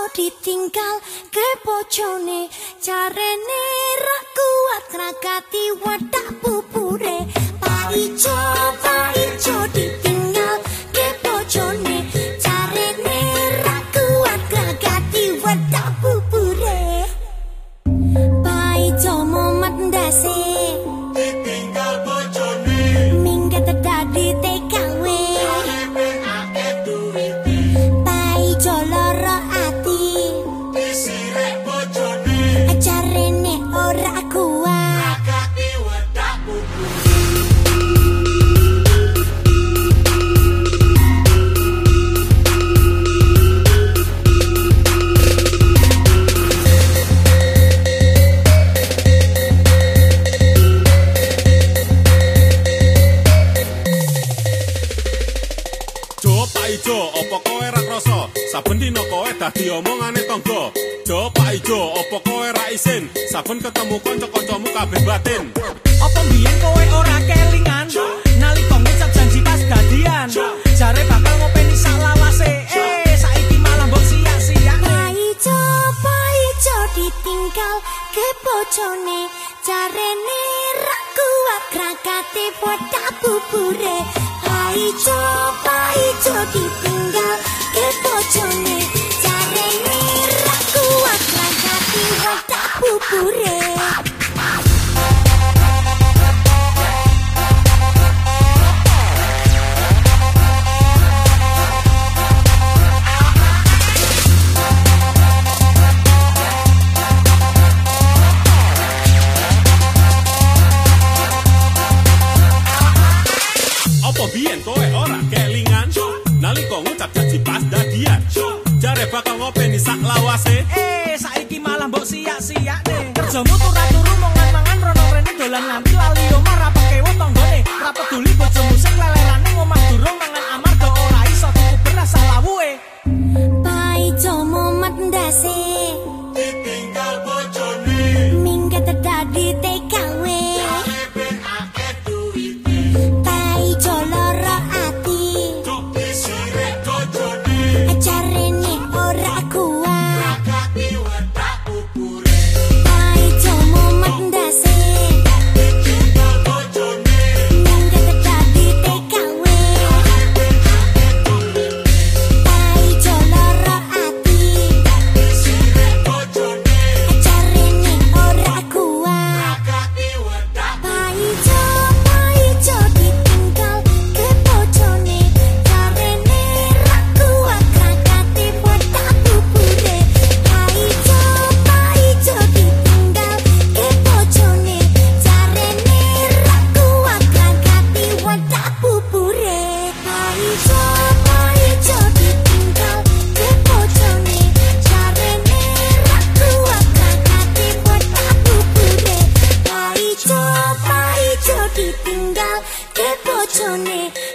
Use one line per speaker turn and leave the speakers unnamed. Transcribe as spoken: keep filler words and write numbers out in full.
ditinggal ke bojone, carane ra kuat ngrakati wadah bubure. Pak Ijo, Pak Ijo ditinggal ke bojone, carane ra kuat ngrakati wadah bubure. Pak Ijo momat ndase ditinggal bojone, minggat dadi T K W. Pak Ijo lara ati disirek bojone, carane ora kuat ngrakati wadah bubure.
Ijo, opo kowe ra krasa saben dina kowe dadi omongane tangga. Jo Pak Ijo, opo kowe ra isin saben ketemu kanca-kancamu kabeh batin.
Apa mbiyen kowe ora kelingan nalika ngucap janji pas dadian, jare bakal ngopeni sak lawase, eh saiki malah mbok sia-sia.
Pak Ijo, Pak Ijo ditinggal ke bojone, carane ra kuat ngrakati wadah bubure. Pak Ijo, Pak Ijo ditinggal ke bojone, carane ra kuat ngrakati wadah bubure.
Apa biyen kowe ora kelingan nalika ngucap janji pas dadian, jare bakal ngopeni sak lawase,
Eh saiki malah mbok sia-sia nih. Kerjamu turu-turu mangan-mangan rono-rene dolan nganti lali omah ra pekewo tanggane, ra peduli bojomu sing lelerane ngomah durung mangan amarga ora iso tuku beras salawuhe.
Pak Ijo momat ndase
ditinggal bojone,
minggat dadi T K W. Pak Ijo lara ati
disirek bojone,
carane ora kuat
ngrakati wadah bubure.
Pak Ijo momat ndase
Ditinggal bojone,
minggat dadi T K W. Pak Ijo lara ati
disirek bojone,
carane ora kuat.
ngrakati wadah.
Pak Ijo, Pak Ijo ditinggal ke bojone, carane ra kuat ngrakati wadah bubure. Pak Ijo, Pak Ijo ditinggal ke bojone, carane ra kuat ngrakati wadah bubure. Pak Ijo, Pak Ijo ditinggal ke bojone, carane ra kuat ngrakati wadah bubure. Pak Ijo, Pak Ijo ditinggal ke bojone,